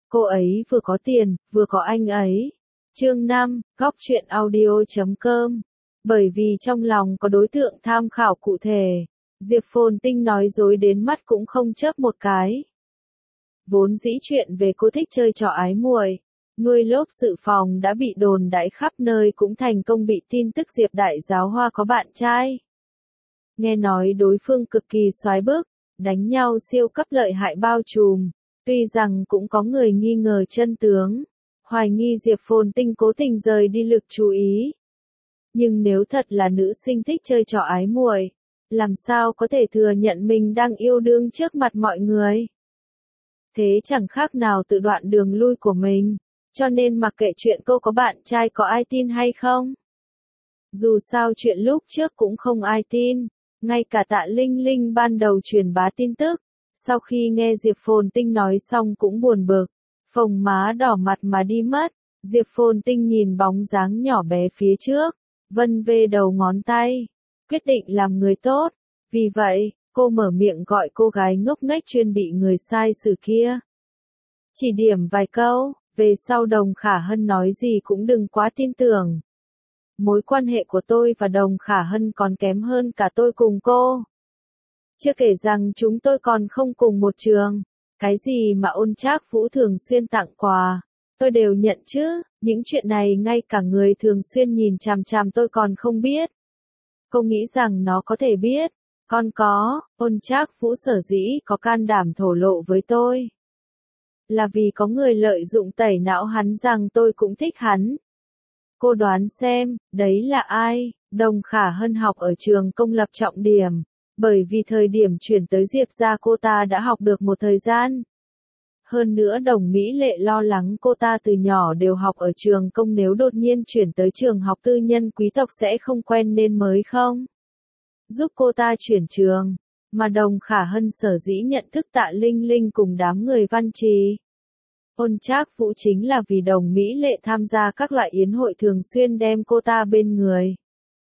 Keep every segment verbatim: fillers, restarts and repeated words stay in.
Cô ấy vừa có tiền, vừa có anh ấy. Chương năm, góc truyện audio chấm com. Bởi vì trong lòng có đối tượng tham khảo cụ thể, Diệp Phồn Tinh nói dối đến mắt cũng không chớp một cái. Vốn dĩ chuyện về cô thích chơi trò ái muội, nuôi lốp dự phòng đã bị đồn đãi khắp nơi cũng thành công bị tin tức Diệp Đại Giáo Hoa có bạn trai. Nghe nói đối phương cực kỳ soái bức, đánh nhau siêu cấp lợi hại bao trùm. Tuy rằng cũng có người nghi ngờ chân tướng, hoài nghi Diệp Phồn Tinh cố tình rời đi lực chú ý. Nhưng nếu thật là nữ sinh thích chơi trò ái muội, làm sao có thể thừa nhận mình đang yêu đương trước mặt mọi người? Thế chẳng khác nào tự đoạn đường lui của mình, cho nên mặc kệ chuyện cô có bạn trai có ai tin hay không. Dù sao chuyện lúc trước cũng không ai tin, ngay cả Tạ Linh Linh ban đầu truyền bá tin tức. Sau khi nghe Diệp Phồn Tinh nói xong cũng buồn bực, phồng má đỏ mặt mà đi mất. Diệp Phồn Tinh nhìn bóng dáng nhỏ bé phía trước, vân vê đầu ngón tay, quyết định làm người tốt. Vì vậy, cô mở miệng gọi cô gái ngốc nghếch chuyên bị người sai xử kia. Chỉ điểm vài câu, về sau Đồng Khả Hân nói gì cũng đừng quá tin tưởng. Mối quan hệ của tôi và Đồng Khả Hân còn kém hơn cả tôi cùng cô. Chưa kể rằng chúng tôi còn không cùng một trường, cái gì mà Ôn Trác Vũ thường xuyên tặng quà, tôi đều nhận chứ, những chuyện này ngay cả người thường xuyên nhìn chằm chằm tôi còn không biết. Cô nghĩ rằng nó có thể biết, còn có, Ôn Trác Vũ sở dĩ có can đảm thổ lộ với tôi. Là vì có người lợi dụng tẩy não hắn rằng tôi cũng thích hắn. Cô đoán xem, đấy là ai? Đồng Khả Hân học ở trường công lập trọng điểm. Bởi vì thời điểm chuyển tới Diệp gia cô ta đã học được một thời gian. Hơn nữa Đồng Mỹ Lệ lo lắng cô ta từ nhỏ đều học ở trường công nếu đột nhiên chuyển tới trường học tư nhân quý tộc sẽ không quen nên mới không giúp cô ta chuyển trường. Mà Đồng Khả Hân sở dĩ nhận thức Tạ Linh Linh cùng đám người Văn Trì, Ôn Trác Vũ chính là vì Đồng Mỹ Lệ tham gia các loại yến hội thường xuyên đem cô ta bên người.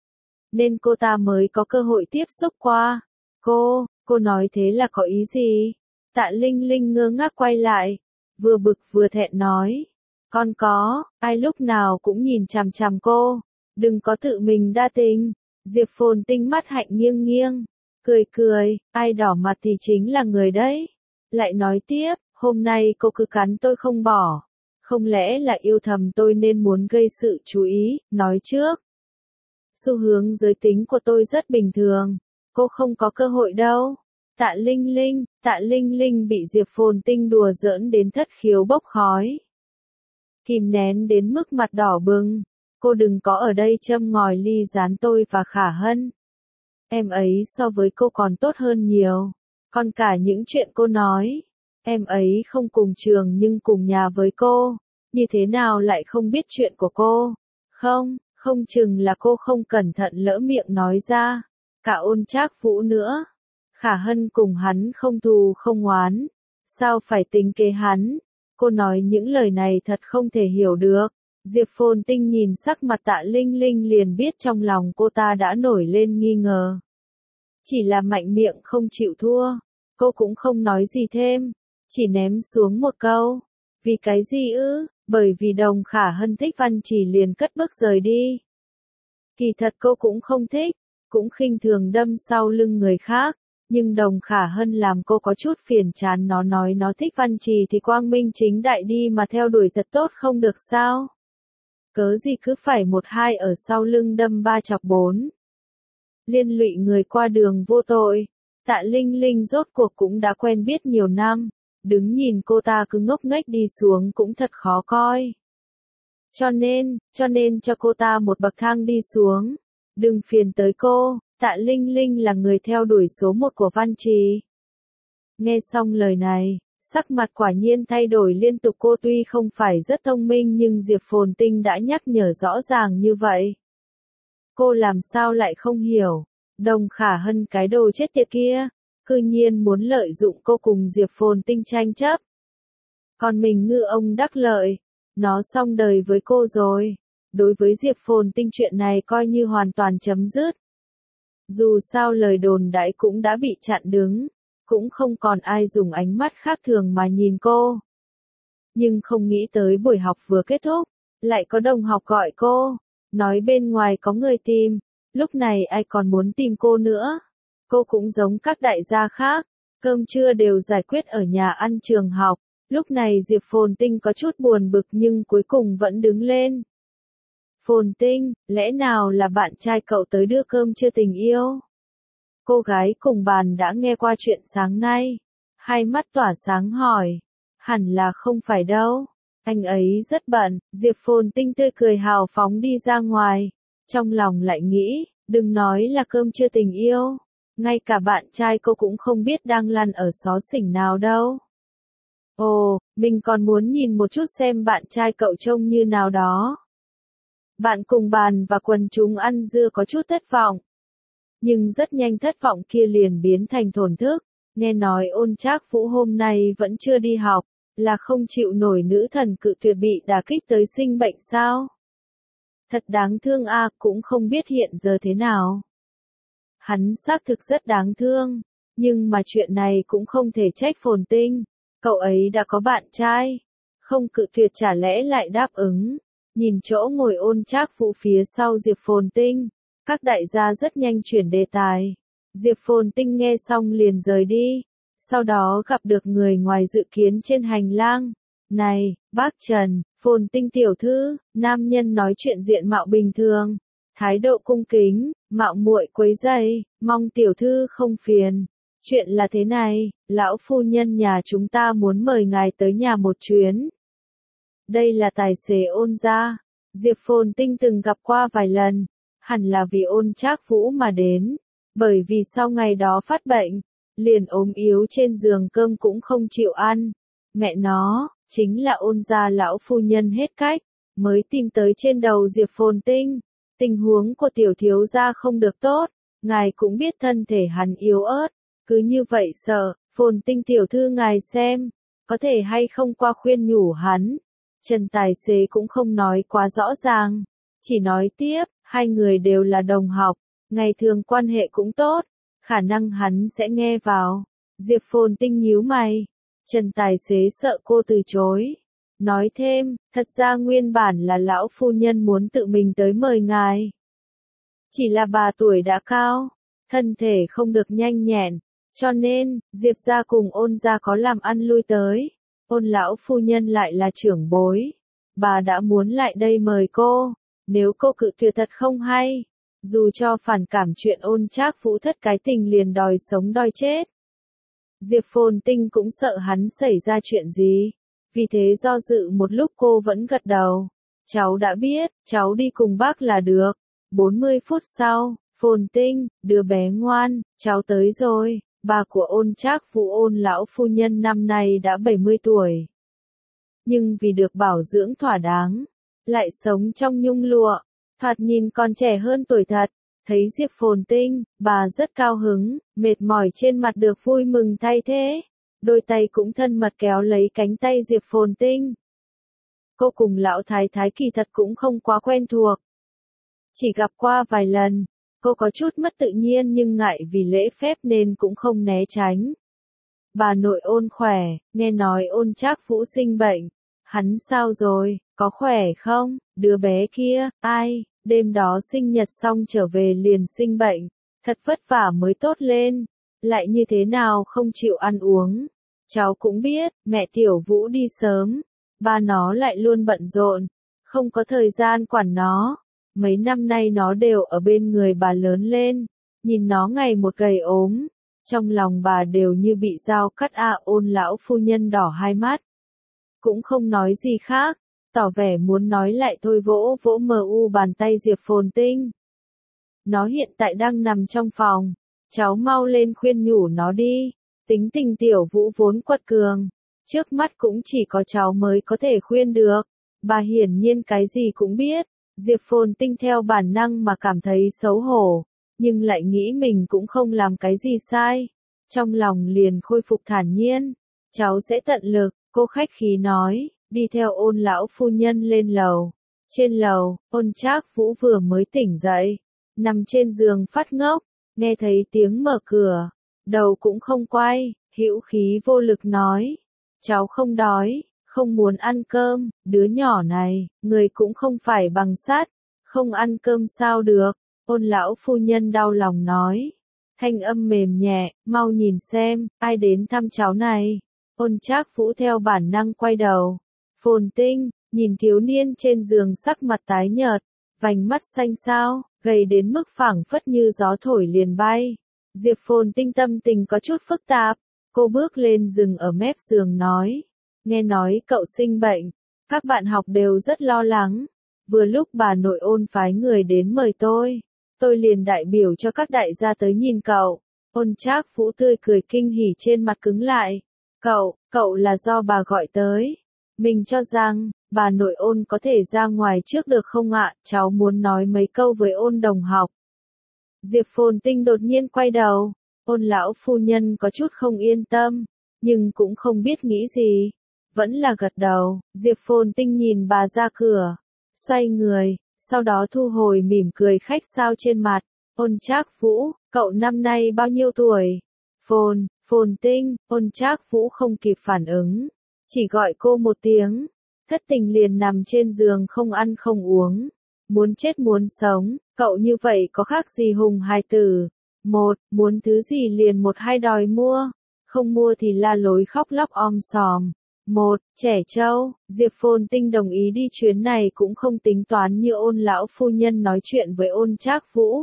Nên cô ta mới có cơ hội tiếp xúc qua. Cô, cô nói thế là có ý gì? Tạ Linh Linh ngơ ngác quay lại, vừa bực vừa thẹn nói. Con có, ai lúc nào cũng nhìn chằm chằm cô, đừng có tự mình đa tình. Diệp Phồn Tinh mắt hạnh nghiêng nghiêng, cười cười, ai đỏ mặt thì chính là người đấy. Lại nói tiếp, hôm nay cô cứ cắn tôi không bỏ, không lẽ là yêu thầm tôi nên muốn gây sự chú ý, nói trước. Xu hướng giới tính của tôi rất bình thường. Cô không có cơ hội đâu. Tạ Linh Linh, Tạ Linh Linh bị Diệp Phồn Tinh đùa giỡn đến thất khiếu bốc khói. Kìm nén đến mức mặt đỏ bừng. Cô đừng có ở đây châm ngòi ly gián tôi và Khả Hân. Em ấy so với cô còn tốt hơn nhiều. Còn cả những chuyện cô nói, em ấy không cùng trường nhưng cùng nhà với cô. Như thế nào lại không biết chuyện của cô? Không, không chừng là cô không cẩn thận lỡ miệng nói ra. Cả Ôn Trác Vũ nữa. Khả Hân cùng hắn không thù không oán. Sao phải tính kế hắn? Cô nói những lời này thật không thể hiểu được. Diệp Phồn Tinh nhìn sắc mặt Tạ Linh Linh liền biết trong lòng cô ta đã nổi lên nghi ngờ. Chỉ là mạnh miệng không chịu thua. Cô cũng không nói gì thêm. Chỉ ném xuống một câu. Vì cái gì ư? Bởi vì Đồng Khả Hân thích Văn Trì liền cất bước rời đi. Kỳ thật cô cũng không thích. Cũng khinh thường đâm sau lưng người khác, nhưng Đồng Khả Hân làm cô có chút phiền chán. Nó nói nó thích Văn Trì thì quang minh chính đại đi mà theo đuổi thật tốt không được sao? Cớ gì cứ phải một hai ở sau lưng đâm ba chọc bốn. Liên lụy người qua đường vô tội. Tạ Linh Linh rốt cuộc cũng đã quen biết nhiều năm, đứng nhìn cô ta cứ ngốc nghếch đi xuống cũng thật khó coi. Cho nên, cho nên cho cô ta một bậc thang đi xuống. Đừng phiền tới cô, Tạ Linh Linh là người theo đuổi số một của Văn Trì. Nghe xong lời này, sắc mặt quả nhiên thay đổi liên tục. Cô tuy không phải rất thông minh nhưng Diệp Phồn Tinh đã nhắc nhở rõ ràng như vậy. Cô làm sao lại không hiểu, Đồng Khả Hân cái đồ chết tiệt kia, cư nhiên muốn lợi dụng cô cùng Diệp Phồn Tinh tranh chấp. Còn mình ngư ông đắc lợi, nó xong đời với cô rồi. Đối với Diệp Phồn Tinh chuyện này coi như hoàn toàn chấm dứt. Dù sao lời đồn đãi cũng đã bị chặn đứng, cũng không còn ai dùng ánh mắt khác thường mà nhìn cô. Nhưng không nghĩ tới buổi học vừa kết thúc, lại có đồng học gọi cô, nói bên ngoài có người tìm, lúc này ai còn muốn tìm cô nữa. Cô cũng giống các đại gia khác, cơm trưa đều giải quyết ở nhà ăn trường học, lúc này Diệp Phồn Tinh có chút buồn bực nhưng cuối cùng vẫn đứng lên. Phồn Tinh, lẽ nào là bạn trai cậu tới đưa cơm trưa tình yêu? Cô gái cùng bàn đã nghe qua chuyện sáng nay, hai mắt tỏa sáng hỏi, hẳn là không phải đâu, anh ấy rất bận. Diệp Phồn Tinh tươi cười hào phóng đi ra ngoài, trong lòng lại nghĩ, đừng nói là cơm trưa tình yêu, ngay cả bạn trai cô cũng không biết đang lăn ở xó xỉnh nào đâu. Ồ, mình còn muốn nhìn một chút xem bạn trai cậu trông như nào đó. Bạn cùng bàn và quần chúng ăn dưa có chút thất vọng. Nhưng rất nhanh thất vọng kia liền biến thành thổn thức, nghe nói Ôn Trác Vũ hôm nay vẫn chưa đi học, là không chịu nổi nữ thần cự tuyệt bị đả kích tới sinh bệnh sao? Thật đáng thương a, à, cũng không biết hiện giờ thế nào. Hắn xác thực rất đáng thương, nhưng mà chuyện này cũng không thể trách Phồn Tinh, cậu ấy đã có bạn trai, không cự tuyệt chả lẽ lại đáp ứng. Nhìn chỗ ngồi Ôn Trác Vũ phía sau Diệp Phồn Tinh, các đại gia rất nhanh chuyển đề tài. Diệp Phồn Tinh nghe xong liền rời đi, sau đó gặp được người ngoài dự kiến trên hành lang. Này, bác Trần, Phồn Tinh tiểu thư, nam nhân nói chuyện diện mạo bình thường, thái độ cung kính, mạo muội quấy rầy, mong tiểu thư không phiền. Chuyện là thế này, lão phu nhân nhà chúng ta muốn mời ngài tới nhà một chuyến. Đây là tài xế Ôn gia, Diệp Phồn Tinh từng gặp qua vài lần, hẳn là vì Ôn Trác Vũ mà đến, bởi vì sau ngày đó phát bệnh, liền ốm yếu trên giường cơm cũng không chịu ăn. Mẹ nó, chính là Ôn gia lão phu nhân hết cách, mới tìm tới trên đầu Diệp Phồn Tinh. Tình huống của tiểu thiếu gia không được tốt, ngài cũng biết thân thể hắn yếu ớt, cứ như vậy sợ, Phồn Tinh tiểu thư ngài xem, có thể hay không qua khuyên nhủ hắn. Trần tài xế cũng không nói quá rõ ràng, chỉ nói tiếp, hai người đều là đồng học, ngày thường quan hệ cũng tốt, khả năng hắn sẽ nghe vào. Diệp Phồn Tinh nhíu mày, Trần tài xế sợ cô từ chối, nói thêm, thật ra nguyên bản là lão phu nhân muốn tự mình tới mời ngài. Chỉ là bà tuổi đã cao, thân thể không được nhanh nhẹn, cho nên, Diệp gia cùng Ôn gia có làm ăn lui tới. Ôn lão phu nhân lại là trưởng bối, bà đã muốn lại đây mời cô, nếu cô cự tuyệt thật không hay, dù cho phản cảm chuyện Ôn Trác Vũ thất cái tình liền đòi sống đòi chết. Diệp Phồn Tinh cũng sợ hắn xảy ra chuyện gì, vì thế do dự một lúc cô vẫn gật đầu, cháu đã biết, cháu đi cùng bác là được. bốn mươi phút sau, Phồn Tinh, đứa bé ngoan, cháu tới rồi. Bà của Ôn Trác Vũ Ôn lão phu nhân năm nay đã bảy mươi tuổi. Nhưng vì được bảo dưỡng thỏa đáng, lại sống trong nhung lụa, thoạt nhìn còn trẻ hơn tuổi thật. Thấy Diệp Phồn Tinh, bà rất cao hứng, mệt mỏi trên mặt được vui mừng thay thế. Đôi tay cũng thân mật kéo lấy cánh tay Diệp Phồn Tinh. Cô cùng lão thái thái kỳ thật cũng không quá quen thuộc. Chỉ gặp qua vài lần. Cô có chút mất tự nhiên nhưng ngại vì lễ phép nên cũng không né tránh. Bà nội Ôn khỏe, nghe nói Ôn Trác Vũ sinh bệnh. Hắn sao rồi, có khỏe không? Đứa bé kia, ai, đêm đó sinh nhật xong trở về liền sinh bệnh. Thật vất vả mới tốt lên. Lại như thế nào không chịu ăn uống. Cháu cũng biết, mẹ Tiểu Vũ đi sớm. Ba nó lại luôn bận rộn. Không có thời gian quản nó. Mấy năm nay nó đều ở bên người bà lớn lên, nhìn nó ngày một gầy ốm, trong lòng bà đều như bị dao cắt a. Ôn lão phu nhân đỏ hai mắt, cũng không nói gì khác, tỏ vẻ muốn nói lại thôi, vỗ vỗ mờ u bàn tay Diệp Phồn Tinh. Nó hiện tại đang nằm trong phòng, cháu mau lên khuyên nhủ nó đi, tính tình Tiểu Vũ vốn quật cường, trước mắt cũng chỉ có cháu mới có thể khuyên được, bà hiển nhiên cái gì cũng biết. Diệp Phồn Tinh theo bản năng mà cảm thấy xấu hổ, nhưng lại nghĩ mình cũng không làm cái gì sai. Trong lòng liền khôi phục thản nhiên. Cháu sẽ tận lực, cô khách khí nói, đi theo Ôn lão phu nhân lên lầu. Trên lầu, Ôn Trác Vũ vừa mới tỉnh dậy, nằm trên giường phát ngốc, nghe thấy tiếng mở cửa, đầu cũng không quay, hữu khí vô lực nói, cháu không đói, không muốn ăn cơm, đứa nhỏ này, người cũng không phải bằng sắt, không ăn cơm sao được, Ôn lão phu nhân đau lòng nói. Thanh âm mềm nhẹ, mau nhìn xem, ai đến thăm cháu này. Ôn Trác Vũ theo bản năng quay đầu. Phồn Tinh, nhìn thiếu niên trên giường sắc mặt tái nhợt, vành mắt xanh xao, gầy đến mức phảng phất như gió thổi liền bay. Diệp Phồn Tinh tâm tình có chút phức tạp, cô bước lên dừng ở mép giường nói. Nghe nói cậu sinh bệnh, các bạn học đều rất lo lắng. Vừa lúc bà nội Ôn phái người đến mời tôi, tôi liền đại biểu cho các đại gia tới nhìn cậu. Ôn Trác Vũ tươi cười kinh hỉ trên mặt cứng lại. Cậu, cậu là do bà gọi tới. Mình cho rằng, bà nội Ôn có thể ra ngoài trước được không ạ, cháu muốn nói mấy câu với Ôn đồng học. Diệp Phồn Tinh đột nhiên quay đầu, Ôn lão phu nhân có chút không yên tâm, nhưng cũng không biết nghĩ gì. Vẫn là gật đầu, Diệp Phồn Tinh nhìn bà ra cửa, xoay người, sau đó thu hồi mỉm cười khách sáo trên mặt. Ôn Trác Vũ, cậu năm nay bao nhiêu tuổi? Phồn, Phồn Tinh, Ôn Trác Vũ không kịp phản ứng, chỉ gọi cô một tiếng, thất tình liền nằm trên giường không ăn không uống, muốn chết muốn sống, cậu như vậy có khác gì hùng hài tử. Một, muốn thứ gì liền một hai đòi mua, không mua thì la lối khóc lóc om sòm. Một, trẻ trâu, Diệp Phồn Tinh đồng ý đi chuyến này cũng không tính toán như Ôn lão phu nhân nói chuyện với Ôn Trác Vũ.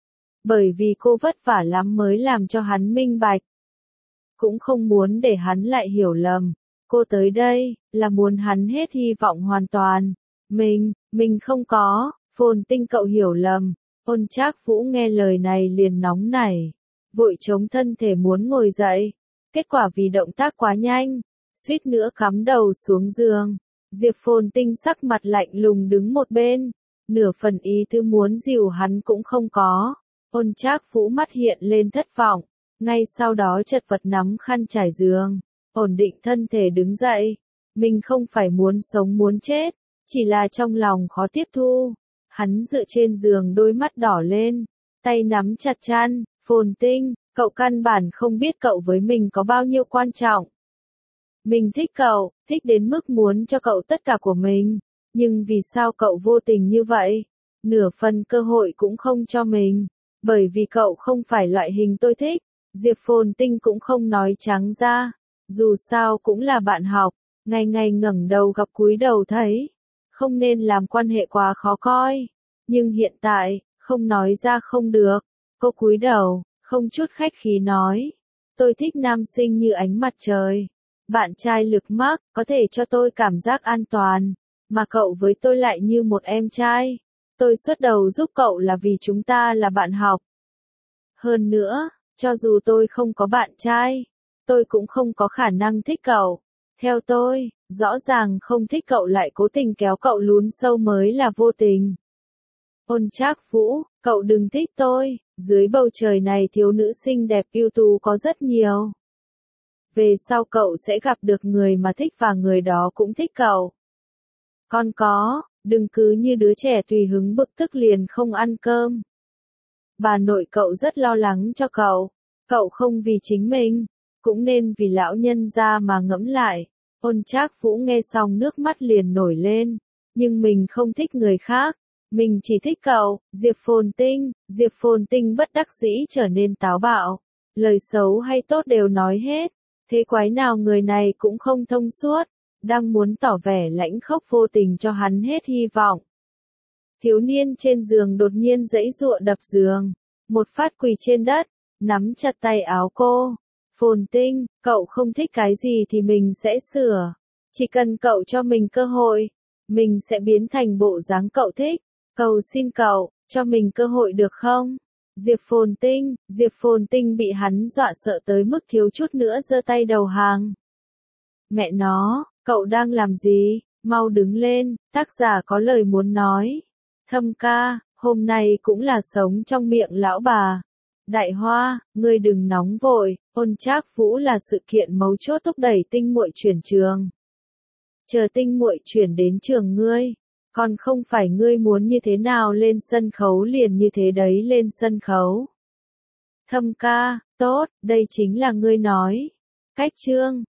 Bởi vì cô vất vả lắm mới làm cho hắn minh bạch. Cũng không muốn để hắn lại hiểu lầm. Cô tới đây, là muốn hắn hết hy vọng hoàn toàn. Mình, mình không có, Phồn Tinh cậu hiểu lầm. Ôn Trác Vũ nghe lời này liền nóng nảy. Vội chống thân thể muốn ngồi dậy. Kết quả vì động tác quá nhanh, suýt nữa cắm đầu xuống giường. Diệp Phồn Tinh sắc mặt lạnh lùng đứng một bên. Nửa phần ý tư muốn dìu hắn cũng không có. Ôn Trác Vũ mắt hiện lên thất vọng. Ngay sau đó chật vật nắm khăn trải giường. Ổn định thân thể đứng dậy. Mình không phải muốn sống muốn chết. Chỉ là trong lòng khó tiếp thu. Hắn dựa trên giường đôi mắt đỏ lên. Tay nắm chặt chăn. Phồn Tinh, cậu căn bản không biết cậu với mình có bao nhiêu quan trọng. Mình thích cậu, thích đến mức muốn cho cậu tất cả của mình. Nhưng vì sao cậu vô tình như vậy? Nửa phần cơ hội cũng không cho mình. Bởi vì cậu không phải loại hình tôi thích. Diệp Phồn Tinh cũng không nói trắng ra. Dù sao cũng là bạn học. Ngày ngày ngẩng đầu gặp cúi đầu thấy. Không nên làm quan hệ quá khó coi. Nhưng hiện tại, không nói ra không được. Cô cúi đầu, không chút khách khí nói. Tôi thích nam sinh như ánh mặt trời. Bạn trai lực mắc, có thể cho tôi cảm giác an toàn. Mà cậu với tôi lại như một em trai. Tôi xuất đầu giúp cậu là vì chúng ta là bạn học. Hơn nữa, cho dù tôi không có bạn trai, tôi cũng không có khả năng thích cậu. Theo tôi, rõ ràng không thích cậu lại cố tình kéo cậu lún sâu mới là vô tình. Ôn Trác Vũ, cậu đừng thích tôi, dưới bầu trời này thiếu nữ xinh đẹp ưu tú có rất nhiều. Về sau cậu sẽ gặp được người mà thích và người đó cũng thích cậu. Còn có, đừng cứ như đứa trẻ tùy hứng bực tức liền không ăn cơm. Bà nội cậu rất lo lắng cho cậu, cậu không vì chính mình, cũng nên vì lão nhân gia mà ngẫm lại. Ôn Trác Vũ nghe xong nước mắt liền nổi lên, nhưng mình không thích người khác, mình chỉ thích cậu. Diệp Phồn Tinh, Diệp Phồn Tinh bất đắc dĩ trở nên táo bạo, lời xấu hay tốt đều nói hết, thế quái nào người này cũng không thông suốt, đang muốn tỏ vẻ lãnh khốc vô tình cho hắn hết hy vọng. Thiếu niên trên giường đột nhiên giãy giụa đập giường, một phát quỳ trên đất, nắm chặt tay áo cô. Phồn Tinh, cậu không thích cái gì thì mình sẽ sửa. Chỉ cần cậu cho mình cơ hội, mình sẽ biến thành bộ dáng cậu thích. Cầu xin cậu, cho mình cơ hội được không? Diệp Phồn Tinh, Diệp Phồn Tinh bị hắn dọa sợ tới mức thiếu chút nữa giơ tay đầu hàng. Mẹ nó, cậu đang làm gì? Mau đứng lên, tác giả có lời muốn nói. Thâm ca, hôm nay cũng là sống trong miệng lão bà. Đại Hoa, ngươi đừng nóng vội, Ôn Trác Vũ là sự kiện mấu chốt thúc đẩy Tinh muội chuyển trường. Chờ Tinh muội chuyển đến trường ngươi, còn không phải ngươi muốn như thế nào lên sân khấu liền như thế đấy lên sân khấu. Thâm ca, tốt, đây chính là ngươi nói. Cách chương